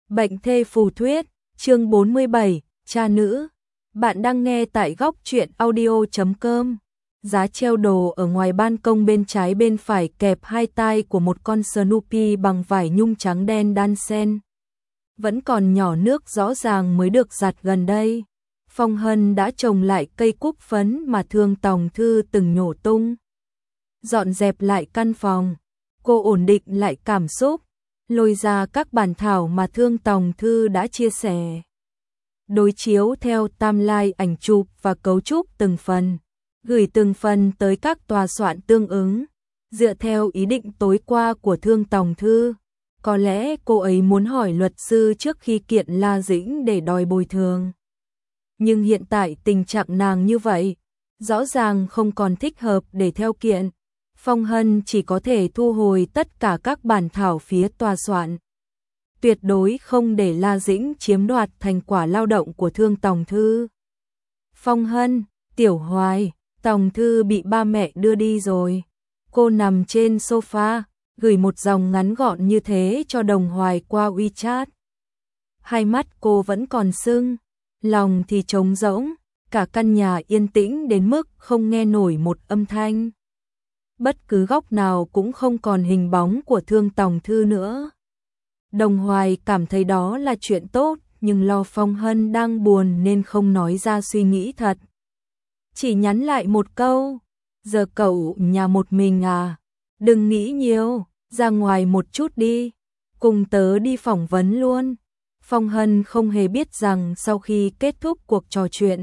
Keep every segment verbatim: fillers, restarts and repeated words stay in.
Bệnh thê phù thuyết, chương bốn mươi bảy, cha nữ. Bạn đang nghe tại góc truyện audio chấm com. Giá treo đồ ở ngoài ban công bên trái bên phải kẹp hai tai của một con Snoopy bằng vải nhung trắng đen đan xen. Vẫn còn nhỏ nước rõ ràng mới được giặt gần đây. Phong Hân đã trồng lại cây cúc phấn mà Thương Tòng Thư từng nhổ tung. Dọn dẹp lại căn phòng, cô ổn định lại cảm xúc, lôi ra các bản thảo mà Thương Tòng Thư đã chia sẻ. Đối chiếu theo timeline ảnh chụp và cấu trúc từng phần, gửi từng phần tới các tòa soạn tương ứng, dựa theo ý định tối qua của Thương Tòng Thư. Có lẽ cô ấy muốn hỏi luật sư trước khi kiện La Dĩnh để đòi bồi thường. Nhưng hiện tại tình trạng nàng như vậy, rõ ràng không còn thích hợp để theo kiện. Phong Hân chỉ có thể thu hồi tất cả các bản thảo phía tòa soạn. Tuyệt đối không để La Dĩnh chiếm đoạt thành quả lao động của Thương Tòng Thư. Phong Hân, Tiểu Hoài, Tòng Thư bị ba mẹ đưa đi rồi. Cô nằm trên sofa, gửi một dòng ngắn gọn như thế cho Đồng Hoài qua WeChat. Hai mắt cô vẫn còn sưng, lòng thì trống rỗng, cả căn nhà yên tĩnh đến mức không nghe nổi một âm thanh. Bất cứ góc nào cũng không còn hình bóng của Thương Tòng Thư nữa. Đồng Hoài cảm thấy đó là chuyện tốt, nhưng lo Phong Hân đang buồn nên không nói ra suy nghĩ thật. Chỉ nhắn lại một câu, giờ cậu nhà một mình à, đừng nghĩ nhiều, ra ngoài một chút đi, cùng tớ đi phỏng vấn luôn. Phong Hân không hề biết rằng sau khi kết thúc cuộc trò chuyện,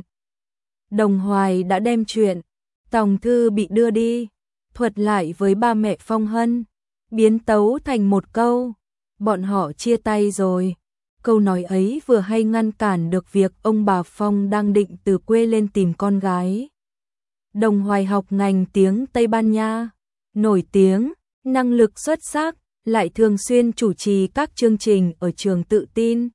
Đồng Hoài đã đem chuyện Tòng Thư bị đưa đi thuật lại với ba mẹ Phong Hân, biến tấu thành một câu, bọn họ chia tay rồi. Câu nói ấy vừa hay ngăn cản được việc ông bà Phong đang định từ quê lên tìm con gái. Đồng Hoài học ngành tiếng Tây Ban Nha, nổi tiếng, năng lực xuất sắc, lại thường xuyên chủ trì các chương trình ở trường tự tin.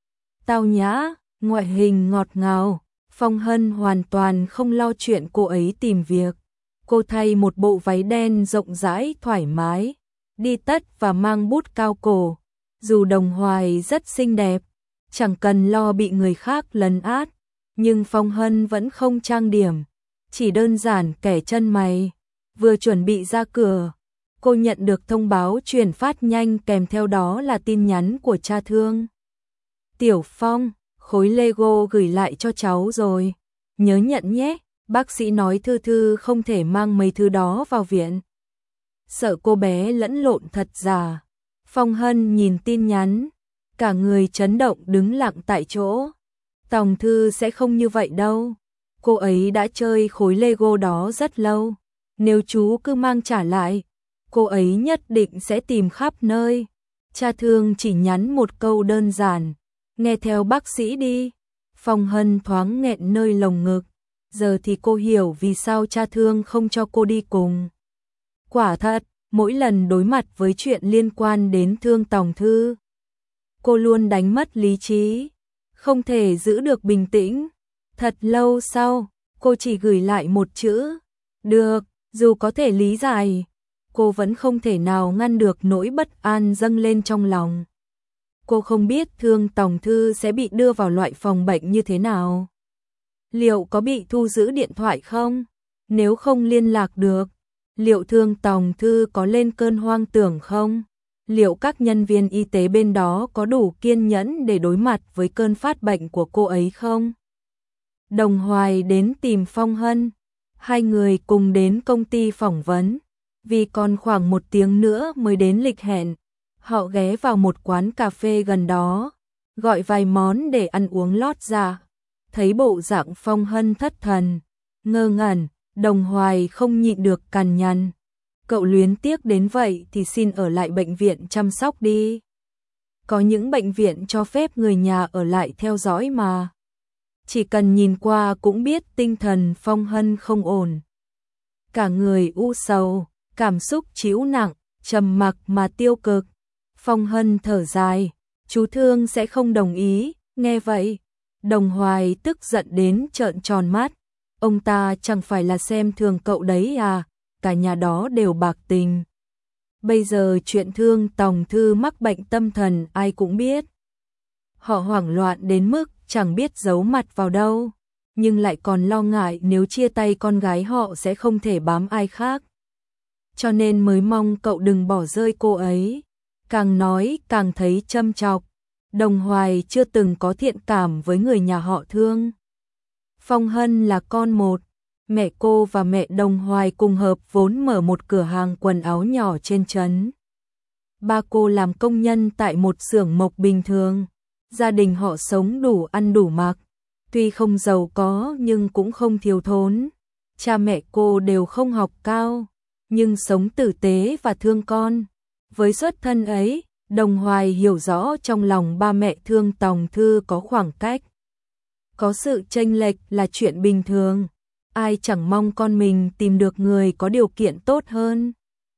Tao nhã, ngoại hình ngọt ngào, Phong Hân hoàn toàn không lo chuyện cô ấy tìm việc. Cô thay một bộ váy đen rộng rãi thoải mái, đi tất và mang bút cao cổ. Dù Đồng Hoài rất xinh đẹp, chẳng cần lo bị người khác lấn át, nhưng Phong Hân vẫn không trang điểm, chỉ đơn giản kẻ chân mày. Vừa chuẩn bị ra cửa, cô nhận được thông báo truyền phát nhanh kèm theo đó là tin nhắn của cha Thương. Tiểu Phong, khối Lego gửi lại cho cháu rồi, nhớ nhận nhé. Bác sĩ nói Thư Thư không thể mang mấy thứ đó vào viện. Sợ cô bé lẫn lộn thật giả. Phong Hân nhìn tin nhắn, cả người chấn động đứng lặng tại chỗ. Tòng Thư sẽ không như vậy đâu. Cô ấy đã chơi khối Lego đó rất lâu. Nếu chú cứ mang trả lại, cô ấy nhất định sẽ tìm khắp nơi. Cha Thương chỉ nhắn một câu đơn giản, nghe theo bác sĩ đi. Phong Hân thoáng nghẹn nơi lồng ngực. Giờ thì cô hiểu vì sao cha Thương không cho cô đi cùng. Quả thật, mỗi lần đối mặt với chuyện liên quan đến Thương Tòng Thư, cô luôn đánh mất lý trí, không thể giữ được bình tĩnh. Thật lâu sau, cô chỉ gửi lại một chữ, được. Dù có thể lý giải, cô vẫn không thể nào ngăn được nỗi bất an dâng lên trong lòng. Cô không biết Thương Tòng Thư sẽ bị đưa vào loại phòng bệnh như thế nào. Liệu có bị thu giữ điện thoại không? Nếu không liên lạc được, liệu Thương Tòng Thư có lên cơn hoang tưởng không? Liệu các nhân viên y tế bên đó có đủ kiên nhẫn để đối mặt với cơn phát bệnh của cô ấy không? Đồng Hoài đến tìm Phong Hân, hai người cùng đến công ty phỏng vấn. Vì còn khoảng một tiếng nữa mới đến lịch hẹn, họ ghé vào một quán cà phê gần đó, gọi vài món để ăn uống lót dạ. Thấy bộ dạng Phong Hân thất thần, ngơ ngẩn, Đồng Hoài không nhịn được cằn nhằn. Cậu luyến tiếc đến vậy thì xin ở lại bệnh viện chăm sóc đi. Có những bệnh viện cho phép người nhà ở lại theo dõi mà. Chỉ cần nhìn qua cũng biết tinh thần Phong Hân không ổn. Cả người u sầu, cảm xúc trĩu nặng, trầm mặc mà tiêu cực. Phong Hân thở dài, chú Thương sẽ không đồng ý, nghe vậy. Đồng Hoài tức giận đến trợn tròn mắt, ông ta chẳng phải là xem thường cậu đấy à, cả nhà đó đều bạc tình. Bây giờ chuyện Thương Tòng Thư mắc bệnh tâm thần ai cũng biết. Họ hoảng loạn đến mức chẳng biết giấu mặt vào đâu, nhưng lại còn lo ngại nếu chia tay con gái họ sẽ không thể bám ai khác. Cho nên mới mong cậu đừng bỏ rơi cô ấy. Càng nói càng thấy châm chọc. Đồng Hoài chưa từng có thiện cảm với người nhà họ Thương. Phong Hân là con một. Mẹ cô và mẹ Đồng Hoài cùng hợp vốn mở một cửa hàng quần áo nhỏ trên trấn. Ba cô làm công nhân tại một xưởng mộc bình thường. Gia đình họ sống đủ ăn đủ mặc. Tuy không giàu có nhưng cũng không thiếu thốn. Cha mẹ cô đều không học cao, nhưng sống tử tế và thương con. Với xuất thân ấy, Đồng Hoài hiểu rõ trong lòng ba mẹ Thương Tòng Thư có khoảng cách. Có sự chênh lệch là chuyện bình thường. Ai chẳng mong con mình tìm được người có điều kiện tốt hơn.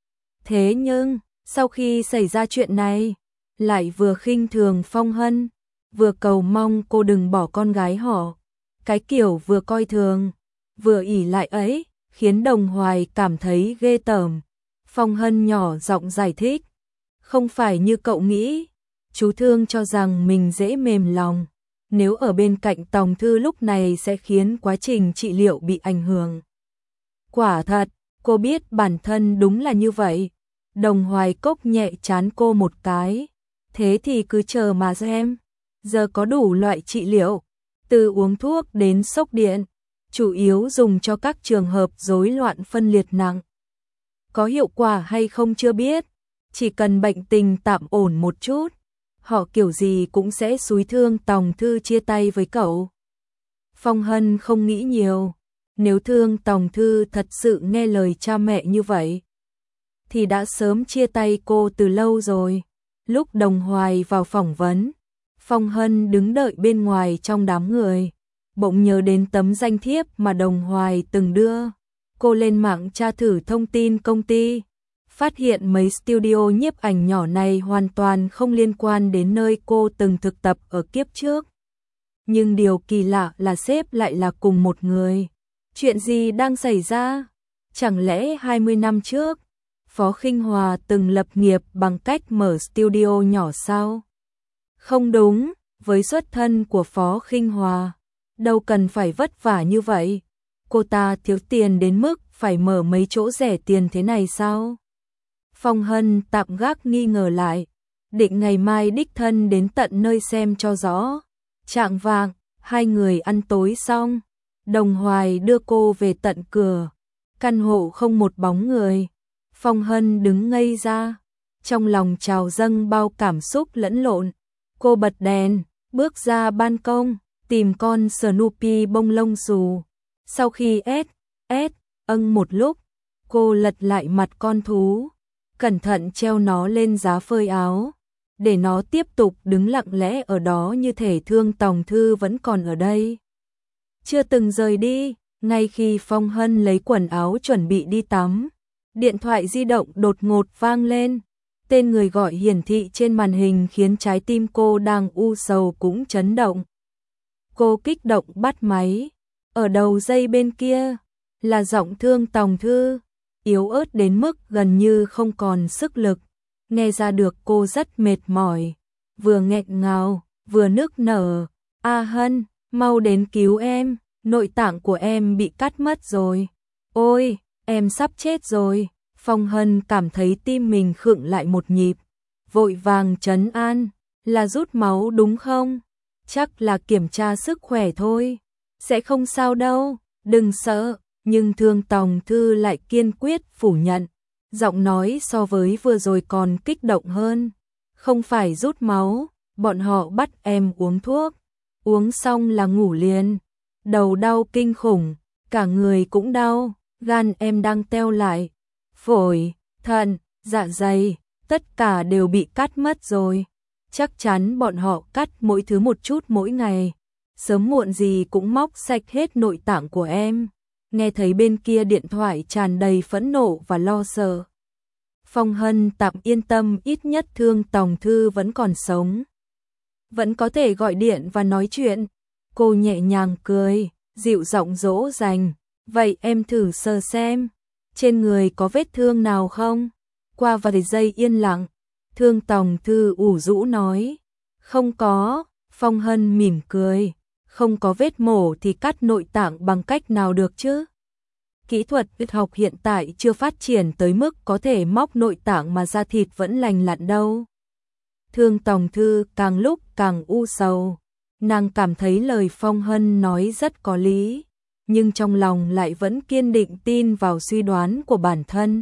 Thế nhưng, sau khi xảy ra chuyện này, lại vừa khinh thường Phong Hân, vừa cầu mong cô đừng bỏ con gái họ. Cái kiểu vừa coi thường, vừa ỷ lại ấy, khiến Đồng Hoài cảm thấy ghê tởm. Phong Hân nhỏ giọng giải thích. Không phải như cậu nghĩ, chú Thương cho rằng mình dễ mềm lòng. Nếu ở bên cạnh Tòng Thư lúc này sẽ khiến quá trình trị liệu bị ảnh hưởng. Quả thật, cô biết bản thân đúng là như vậy. Đồng Hoài cốc nhẹ trán cô một cái. Thế thì cứ chờ mà xem. Giờ có đủ loại trị liệu, từ uống thuốc đến sốc điện, chủ yếu dùng cho các trường hợp rối loạn phân liệt nặng. Có hiệu quả hay không chưa biết, chỉ cần bệnh tình tạm ổn một chút, họ kiểu gì cũng sẽ xúi Thương Tòng Thư chia tay với cậu. Phong Hân không nghĩ nhiều, nếu Thương Tòng Thư thật sự nghe lời cha mẹ như vậy, thì đã sớm chia tay cô từ lâu rồi. Lúc Đồng Hoài vào phỏng vấn, Phong Hân đứng đợi bên ngoài trong đám người, bỗng nhớ đến tấm danh thiếp mà Đồng Hoài từng đưa. Cô lên mạng tra thử thông tin công ty, phát hiện mấy studio nhiếp ảnh nhỏ này hoàn toàn không liên quan đến nơi cô từng thực tập ở kiếp trước. Nhưng điều kỳ lạ là sếp lại là cùng một người. Chuyện gì đang xảy ra? Chẳng lẽ hai mươi năm trước, Phó Khinh Hòa từng lập nghiệp bằng cách mở studio nhỏ sao? Không đúng, với xuất thân của Phó Khinh Hòa, đâu cần phải vất vả như vậy. Cô ta thiếu tiền đến mức phải mở mấy chỗ rẻ tiền thế này sao? Phong Hân tạm gác nghi ngờ lại, định ngày mai đích thân đến tận nơi xem cho rõ. Chạng vạng, hai người ăn tối xong, Đồng Hoài đưa cô về tận cửa. Căn hộ không một bóng người. Phong Hân đứng ngây ra, trong lòng trào dâng bao cảm xúc lẫn lộn. Cô bật đèn, bước ra ban công, tìm con Snoopy bông lông xù. Sau khi ét, ét, âng một lúc, cô lật lại mặt con thú, cẩn thận treo nó lên giá phơi áo, để nó tiếp tục đứng lặng lẽ ở đó như thể Thương Tòng Thư vẫn còn ở đây. Chưa từng rời đi, ngay khi Phong Hân lấy quần áo chuẩn bị đi tắm, điện thoại di động đột ngột vang lên. Tên người gọi hiển thị trên màn hình khiến trái tim cô đang u sầu cũng chấn động. Cô kích động bắt máy. Ở đầu dây bên kia là giọng Thương Tòng Thư, yếu ớt đến mức gần như không còn sức lực. Nghe ra được cô rất mệt mỏi, vừa nghẹn ngào, vừa nức nở. A Hân, mau đến cứu em, nội tạng của em bị cắt mất rồi. Ôi, em sắp chết rồi. Phong Hân cảm thấy tim mình khựng lại một nhịp, vội vàng trấn an, là rút máu đúng không? Chắc là kiểm tra sức khỏe thôi, sẽ không sao đâu, đừng sợ. Nhưng Thương Tòng Thư lại kiên quyết phủ nhận, giọng nói so với vừa rồi còn kích động hơn. Không phải rút máu, bọn họ bắt em uống thuốc, uống xong là ngủ liền. Đầu đau kinh khủng, cả người cũng đau, gan em đang teo lại. Phổi, thận, dạ dày, tất cả đều bị cắt mất rồi. Chắc chắn bọn họ cắt mỗi thứ một chút mỗi ngày. Sớm muộn gì cũng móc sạch hết nội tạng của em. Nghe thấy bên kia điện thoại tràn đầy phẫn nộ và lo sợ. Phong Hân tạm yên tâm, ít nhất Thương Tòng Thư vẫn còn sống, vẫn có thể gọi điện và nói chuyện. Cô nhẹ nhàng cười, dịu giọng dỗ dành. Vậy em thử sờ xem, trên người có vết thương nào không? Qua vài giây yên lặng, Thương Tòng Thư ủ rũ nói. Không có. Phong Hân mỉm cười, không có vết mổ thì cắt nội tạng bằng cách nào được chứ? Kỹ thuật y học hiện tại chưa phát triển tới mức có thể móc nội tạng mà da thịt vẫn lành lặn đâu. Thương Tòng Thư càng lúc càng u sầu, nàng cảm thấy lời Phong Hân nói rất có lý, nhưng trong lòng lại vẫn kiên định tin vào suy đoán của bản thân.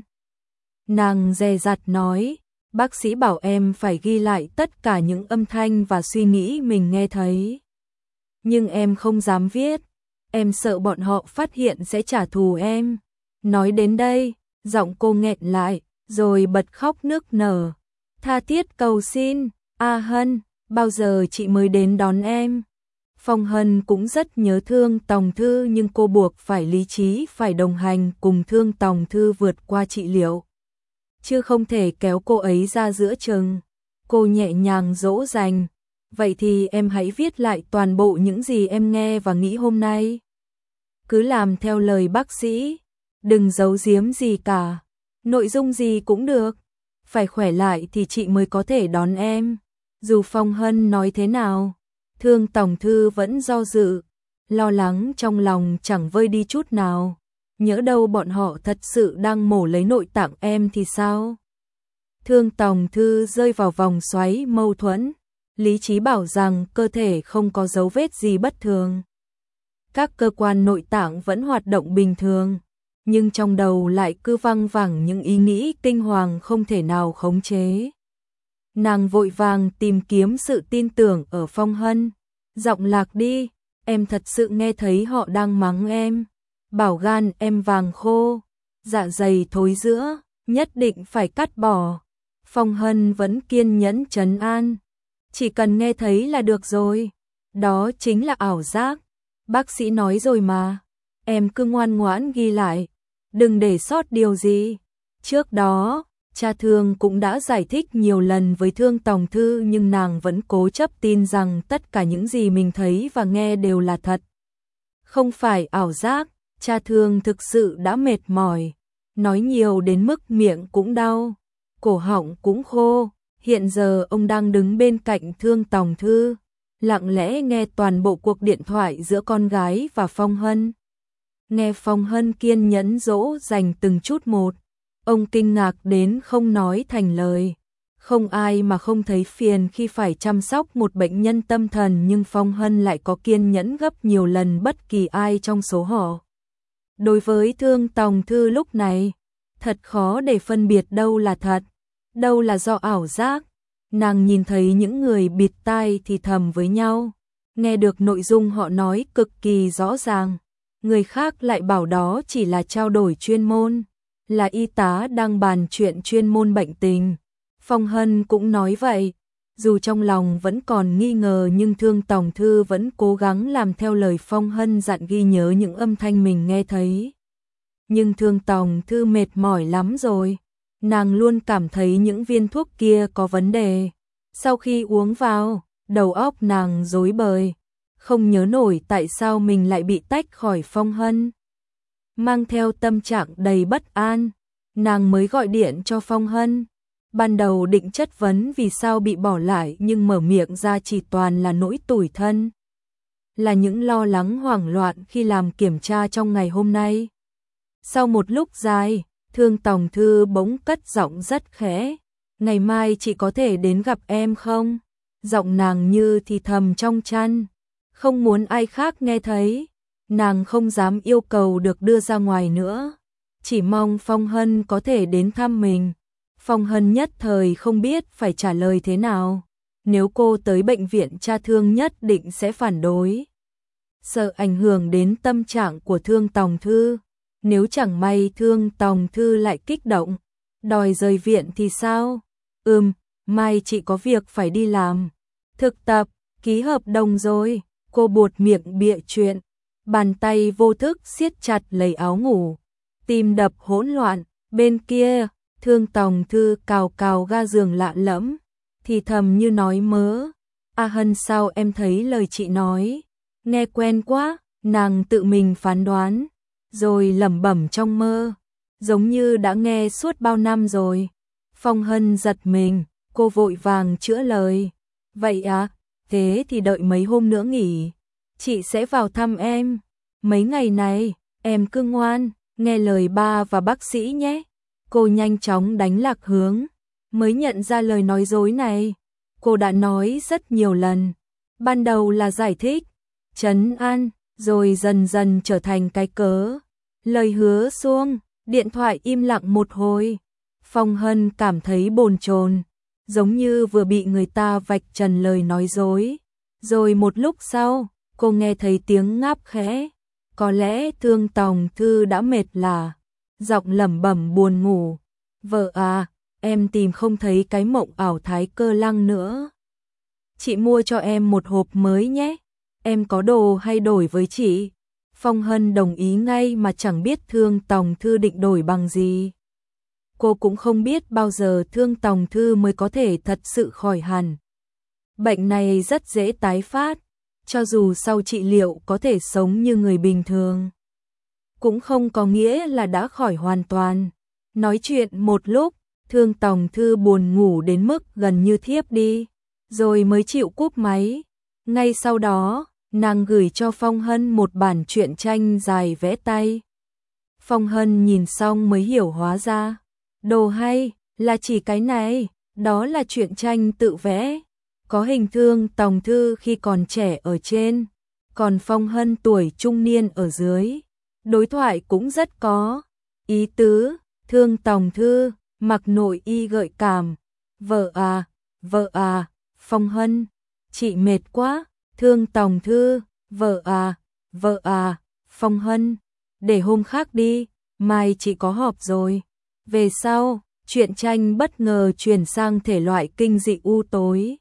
Nàng dè dặt nói, bác sĩ bảo em phải ghi lại tất cả những âm thanh và suy nghĩ mình nghe thấy. Nhưng em không dám viết, em sợ bọn họ phát hiện sẽ trả thù em. Nói đến đây, giọng cô nghẹn lại, rồi bật khóc nức nở. Tha thiết cầu xin, A Hân, bao giờ chị mới đến đón em? Phong Hân cũng rất nhớ Thương Tòng Thư, nhưng cô buộc phải lý trí, phải đồng hành cùng Thương Tòng Thư vượt qua trị liệu, chứ không thể kéo cô ấy ra giữa chừng. Cô nhẹ nhàng dỗ dành, vậy thì em hãy viết lại toàn bộ những gì em nghe và nghĩ hôm nay. Cứ làm theo lời bác sĩ, đừng giấu giếm gì cả, nội dung gì cũng được. Phải khỏe lại thì chị mới có thể đón em. Dù Phong Hân nói thế nào, Thương Tòng Thư vẫn do dự, lo lắng trong lòng chẳng vơi đi chút nào. Nhỡ đâu bọn họ thật sự đang mổ lấy nội tạng em thì sao? Thương Tòng Thư rơi vào vòng xoáy mâu thuẫn. Lý trí bảo rằng cơ thể không có dấu vết gì bất thường, các cơ quan nội tạng vẫn hoạt động bình thường, nhưng trong đầu lại cứ văng vẳng những ý nghĩ kinh hoàng không thể nào khống chế. Nàng vội vàng tìm kiếm sự tin tưởng ở Phong Hân. Giọng lạc đi, em thật sự nghe thấy họ đang mắng em, bảo gan em vàng khô, dạ dày thối rữa, nhất định phải cắt bỏ. Phong Hân vẫn kiên nhẫn trấn an, chỉ cần nghe thấy là được rồi, đó chính là ảo giác. Bác sĩ nói rồi mà, em cứ ngoan ngoãn ghi lại, đừng để sót điều gì. Trước đó, cha Thương cũng đã giải thích nhiều lần với Thương Tòng Thư, nhưng nàng vẫn cố chấp tin rằng tất cả những gì mình thấy và nghe đều là thật, không phải ảo giác. Cha Thương thực sự đã mệt mỏi, nói nhiều đến mức miệng cũng đau, cổ họng cũng khô. Hiện giờ ông đang đứng bên cạnh Thương Tòng Thư, lặng lẽ nghe toàn bộ cuộc điện thoại giữa con gái và Phong Hân. Nghe Phong Hân kiên nhẫn dỗ dành từng chút một, ông kinh ngạc đến không nói thành lời. Không ai mà không thấy phiền khi phải chăm sóc một bệnh nhân tâm thần, nhưng Phong Hân lại có kiên nhẫn gấp nhiều lần bất kỳ ai trong số họ. Đối với Thương Tòng Thư lúc này, thật khó để phân biệt đâu là thật, đâu là do ảo giác. Nàng nhìn thấy những người bịt tai thì thầm với nhau, nghe được nội dung họ nói cực kỳ rõ ràng. Người khác lại bảo đó chỉ là trao đổi chuyên môn, là y tá đang bàn chuyện chuyên môn bệnh tình. Phong Hân cũng nói vậy, dù trong lòng vẫn còn nghi ngờ, nhưng Thương Tòng Thư vẫn cố gắng làm theo lời Phong Hân dặn, ghi nhớ những âm thanh mình nghe thấy. Nhưng Thương Tòng Thư mệt mỏi lắm rồi, nàng luôn cảm thấy những viên thuốc kia có vấn đề. Sau khi uống vào, đầu óc nàng rối bời, không nhớ nổi tại sao mình lại bị tách khỏi Phong Hân. Mang theo tâm trạng đầy bất an, nàng mới gọi điện cho Phong Hân. Ban đầu định chất vấn vì sao bị bỏ lại, nhưng mở miệng ra chỉ toàn là nỗi tủi thân, là những lo lắng hoảng loạn khi làm kiểm tra trong ngày hôm nay. Sau một lúc dài, Thương Tòng Thư bỗng cất giọng rất khẽ, ngày mai chị có thể đến gặp em không? Giọng nàng như thì thầm trong chăn, không muốn ai khác nghe thấy. Nàng không dám yêu cầu được đưa ra ngoài nữa, chỉ mong Phong Hân có thể đến thăm mình. Phong Hân nhất thời không biết phải trả lời thế nào. Nếu cô tới bệnh viện cha Thương nhất định sẽ phản đối, sợ ảnh hưởng đến tâm trạng của Thương Tòng Thư. Nếu chẳng may Thương Tòng Thư lại kích động, đòi rời viện thì sao? Ừm, mai chị có việc phải đi làm, thực tập, ký hợp đồng rồi. Cô buột miệng bịa chuyện, bàn tay vô thức siết chặt lấy áo ngủ, tim đập hỗn loạn. Bên kia, Thương Tòng Thư cào cào ga giường lạ lẫm, thì thầm như nói mớ. A Hân, sao em thấy lời chị nói nghe quen quá? Nàng tự mình phán đoán, rồi lẩm bẩm trong mơ, giống như đã nghe suốt bao năm rồi. Phong Hân giật mình, cô vội vàng chữa lời. Vậy à, thế thì đợi mấy hôm nữa nghỉ, chị sẽ vào thăm em. Mấy ngày này, em cứ ngoan, nghe lời ba và bác sĩ nhé. Cô nhanh chóng đánh lạc hướng, mới nhận ra lời nói dối này. Cô đã nói rất nhiều lần. Ban đầu là giải thích, trấn an, rồi dần dần trở thành cái cớ. Lời hứa suông, điện thoại im lặng một hồi. Phong Hân cảm thấy bồn chồn, giống như vừa bị người ta vạch trần lời nói dối. Rồi một lúc sau, cô nghe thấy tiếng ngáp khẽ. Có lẽ Thương Tòng Thư đã mệt lả, giọng lẩm bẩm buồn ngủ. Vợ à, em tìm không thấy cái mộng ảo Thái Cơ Lăng nữa. Chị mua cho em một hộp mới nhé. Em có đồ hay đổi với chị? Phong Hân đồng ý ngay mà chẳng biết Thương Tòng Thư định đổi bằng gì. Cô cũng không biết bao giờ Thương Tòng Thư mới có thể thật sự khỏi hẳn. Bệnh này rất dễ tái phát, cho dù sau trị liệu có thể sống như người bình thường, cũng không có nghĩa là đã khỏi hoàn toàn. Nói chuyện một lúc, Thương Tòng Thư buồn ngủ đến mức gần như thiếp đi, rồi mới chịu cúp máy. Ngay sau đó, nàng gửi cho Phong Hân một bản truyện tranh dài vẽ tay. Phong Hân nhìn xong mới hiểu hóa ra, đồ hay là chỉ cái này, đó là truyện tranh tự vẽ, có hình Thương Tòng Thư khi còn trẻ ở trên, còn Phong Hân tuổi trung niên ở dưới. Đối thoại cũng rất có ý tứ. Thương Tòng Thư mặc nội y gợi cảm, vợ à, vợ à, Phong Hân, chị mệt quá. Thương Tòng Thư, vợ à, vợ à, Phong Hân, để hôm khác đi, mai chị có họp rồi. Về sau, truyện tranh bất ngờ chuyển sang thể loại kinh dị u tối.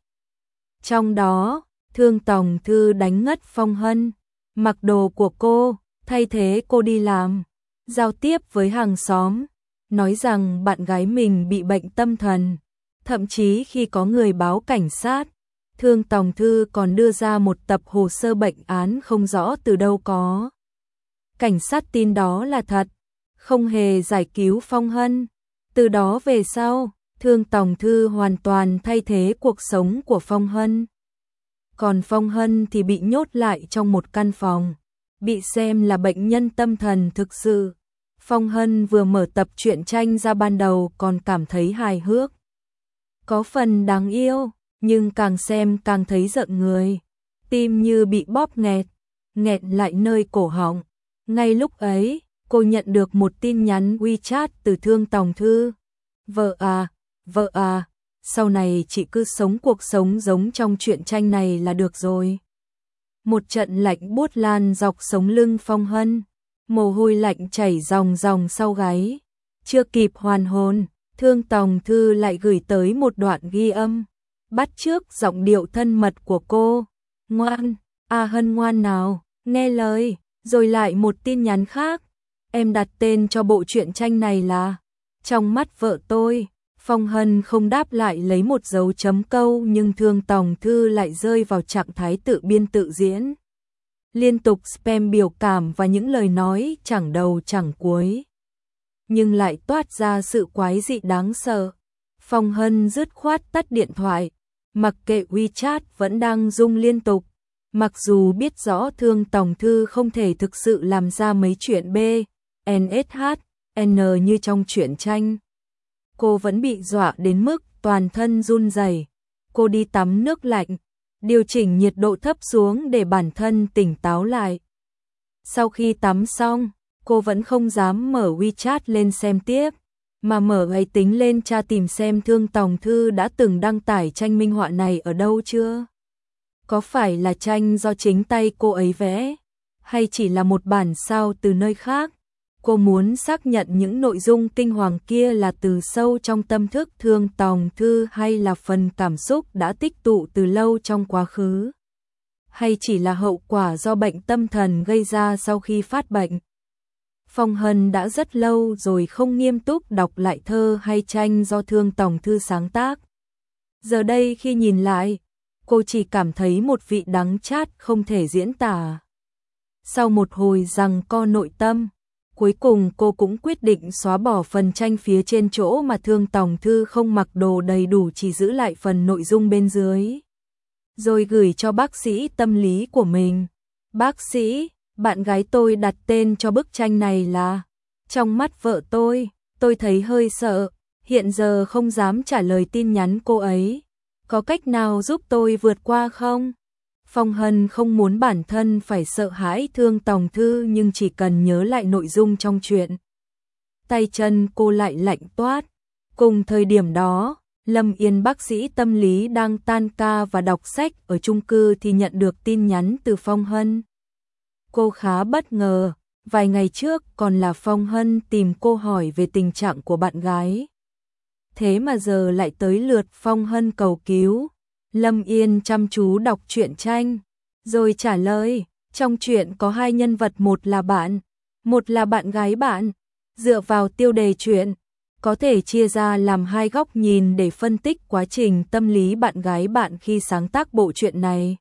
Trong đó, Thương Tòng Thư đánh ngất Phong Hân, mặc đồ của cô, thay thế cô đi làm, giao tiếp với hàng xóm, nói rằng bạn gái mình bị bệnh tâm thần. Thậm chí khi có người báo cảnh sát, Thương Tòng Thư còn đưa ra một tập hồ sơ bệnh án không rõ từ đâu có. Cảnh sát tin đó là thật, không hề giải cứu Phong Hân. Từ đó về sau, Thương Tòng Thư hoàn toàn thay thế cuộc sống của Phong Hân. Còn Phong Hân thì bị nhốt lại trong một căn phòng, bị xem là bệnh nhân tâm thần thực sự. Phong Hân vừa mở tập truyện tranh ra ban đầu còn cảm thấy hài hước, có phần đáng yêu, nhưng càng xem càng thấy giận người, tim như bị bóp nghẹt, nghẹt lại nơi cổ họng. Ngay lúc ấy, cô nhận được một tin nhắn WeChat từ Thương Tòng Thư. Vợ à, vợ à, sau này chị cứ sống cuộc sống giống trong truyện tranh này là được rồi. Một trận lạnh buốt lan dọc sống lưng Phong Hân, mồ hôi lạnh chảy ròng ròng sau gáy. Chưa kịp hoàn hồn, Thương Tòng Thư lại gửi tới một đoạn ghi âm, bắt chước giọng điệu thân mật của cô. Ngoan, à Hân ngoan nào, nghe lời. Rồi lại một tin nhắn khác, em đặt tên cho bộ truyện tranh này là Trong mắt vợ tôi. Phong Hân không đáp lại lấy một dấu chấm câu, nhưng Thương Tòng Thư lại rơi vào trạng thái tự biên tự diễn. Liên tục spam biểu cảm và những lời nói chẳng đầu chẳng cuối, nhưng lại toát ra sự quái dị đáng sợ. Phong Hân dứt khoát tắt điện thoại, mặc kệ WeChat vẫn đang rung liên tục. Mặc dù biết rõ Thương Tòng Thư không thể thực sự làm ra mấy chuyện B, N S H, N như trong truyện tranh, cô vẫn bị dọa đến mức toàn thân run rẩy. Cô đi tắm nước lạnh, điều chỉnh nhiệt độ thấp xuống để bản thân tỉnh táo lại. Sau khi tắm xong, cô vẫn không dám mở WeChat lên xem tiếp, mà mở máy tính lên tra tìm xem Thương Tòng Thư đã từng đăng tải tranh minh họa này ở đâu chưa. Có phải là tranh do chính tay cô ấy vẽ, hay chỉ là một bản sao từ nơi khác? Cô muốn xác nhận những nội dung kinh hoàng kia là từ sâu trong tâm thức Thương Tòng Thư, hay là phần cảm xúc đã tích tụ từ lâu trong quá khứ, hay chỉ là hậu quả do bệnh tâm thần gây ra sau khi phát bệnh. Phong Hân đã rất lâu rồi không nghiêm túc đọc lại thơ hay tranh do Thương Tòng Thư sáng tác. Giờ đây khi nhìn lại, cô chỉ cảm thấy một vị đắng chát không thể diễn tả. Sau một hồi giằng co nội tâm, cuối cùng cô cũng quyết định xóa bỏ phần tranh phía trên chỗ mà Thương Tòng Thư không mặc đồ đầy đủ, chỉ giữ lại phần nội dung bên dưới. rồi gửi cho bác sĩ tâm lý của mình. Bác sĩ, bạn gái tôi đặt tên cho bức tranh này là. Trong mắt vợ tôi, tôi thấy hơi sợ, hiện giờ không dám trả lời tin nhắn cô ấy. Có cách nào giúp tôi vượt qua không? Phong Hân không muốn bản thân phải sợ hãi Thương Tòng Thư, nhưng chỉ cần nhớ lại nội dung trong chuyện, tay chân cô lại lạnh toát. Cùng thời điểm đó, Lâm Yên bác sĩ tâm lý đang tan ca và đọc sách ở chung cư thì nhận được tin nhắn từ Phong Hân. Cô khá bất ngờ, vài ngày trước còn là Phong Hân tìm cô hỏi về tình trạng của bạn gái. Thế mà giờ lại tới lượt Phong Hân cầu cứu. Lâm Yên chăm chú đọc truyện tranh, rồi trả lời, trong truyện có hai nhân vật, một là bạn, một là bạn gái bạn. Dựa vào tiêu đề truyện, có thể chia ra làm hai góc nhìn để phân tích quá trình tâm lý bạn gái bạn khi sáng tác bộ truyện này.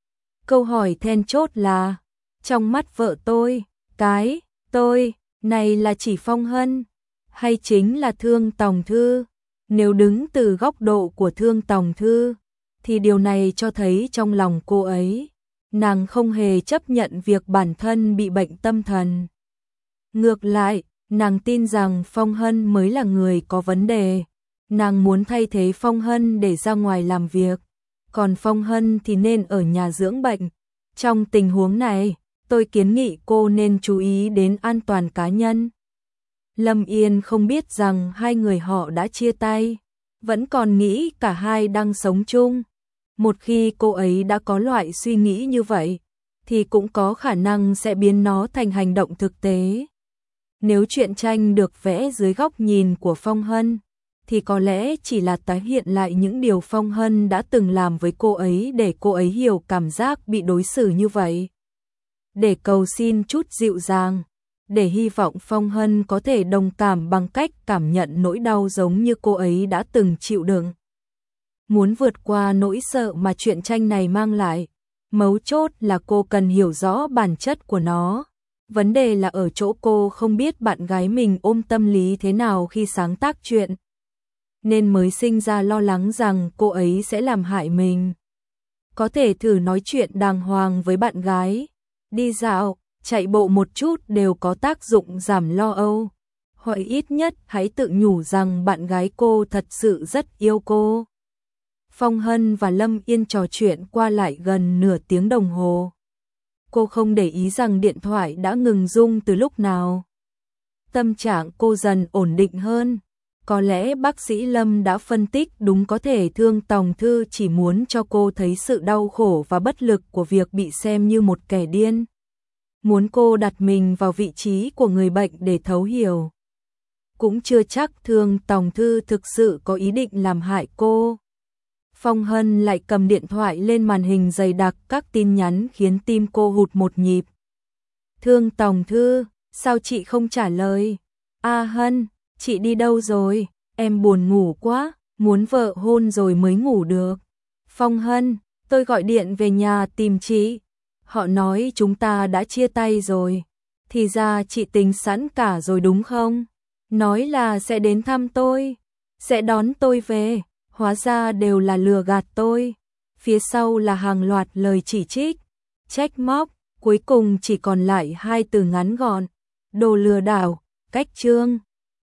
Câu hỏi then chốt là, trong mắt vợ tôi, cái tôi này là chỉ Phong Hân hay chính là Thương Tòng Thư? Nếu đứng từ góc độ của Thương Tòng Thư thì điều này cho thấy trong lòng cô ấy, nàng không hề chấp nhận việc bản thân bị bệnh tâm thần. Ngược lại, nàng tin rằng Phong Hân mới là người có vấn đề. Nàng muốn thay thế Phong Hân để ra ngoài làm việc, còn Phong Hân thì nên ở nhà dưỡng bệnh. Trong tình huống này, tôi kiến nghị cô nên chú ý đến an toàn cá nhân. Lâm Yên không biết rằng hai người họ đã chia tay, vẫn còn nghĩ cả hai đang sống chung. Một khi cô ấy đã có loại suy nghĩ như vậy, thì cũng có khả năng sẽ biến nó thành hành động thực tế. Nếu truyện tranh được vẽ dưới góc nhìn của Phong Hân, thì có lẽ chỉ là tái hiện lại những điều Phong Hân đã từng làm với cô ấy để cô ấy hiểu cảm giác bị đối xử như vậy. Để cầu xin chút dịu dàng, để hy vọng Phong Hân có thể đồng cảm bằng cách cảm nhận nỗi đau giống như cô ấy đã từng chịu đựng. Muốn vượt qua nỗi sợ mà truyện tranh này mang lại, mấu chốt là cô cần hiểu rõ bản chất của nó. Vấn đề là ở chỗ cô không biết bạn gái mình ôm tâm lý thế nào khi sáng tác truyện, nên mới sinh ra lo lắng rằng cô ấy sẽ làm hại mình. Có thể thử nói chuyện đàng hoàng với bạn gái, đi dạo, chạy bộ một chút đều có tác dụng giảm lo âu. Hoặc ít nhất hãy tự nhủ rằng bạn gái cô thật sự rất yêu cô. Phong Hân và Lâm Yên trò chuyện qua lại gần nửa tiếng đồng hồ. Cô không để ý rằng điện thoại đã ngừng rung từ lúc nào. Tâm trạng cô dần ổn định hơn. Có lẽ bác sĩ Lâm đã phân tích đúng, có thể Thương Tòng Thư chỉ muốn cho cô thấy sự đau khổ và bất lực của việc bị xem như một kẻ điên. Muốn cô đặt mình vào vị trí của người bệnh để thấu hiểu. Cũng chưa chắc Thương Tòng Thư thực sự có ý định làm hại cô. Phong Hân lại cầm điện thoại lên, màn hình dày đặc các tin nhắn khiến tim cô hụt một nhịp. Thương Tòng Thư, sao chị không trả lời? A Hân, chị đi đâu rồi? Em buồn ngủ quá, muốn vợ hôn rồi mới ngủ được. Phong Hân, tôi gọi điện về nhà tìm chị. Họ nói chúng ta đã chia tay rồi. Thì ra chị tính sẵn cả rồi đúng không? Nói là sẽ đến thăm tôi, sẽ đón tôi về. Hóa ra đều là lừa gạt tôi. Phía sau là hàng loạt lời chỉ trích, trách móc, cuối cùng chỉ còn lại hai từ ngắn gọn: đồ lừa đảo, cách chương.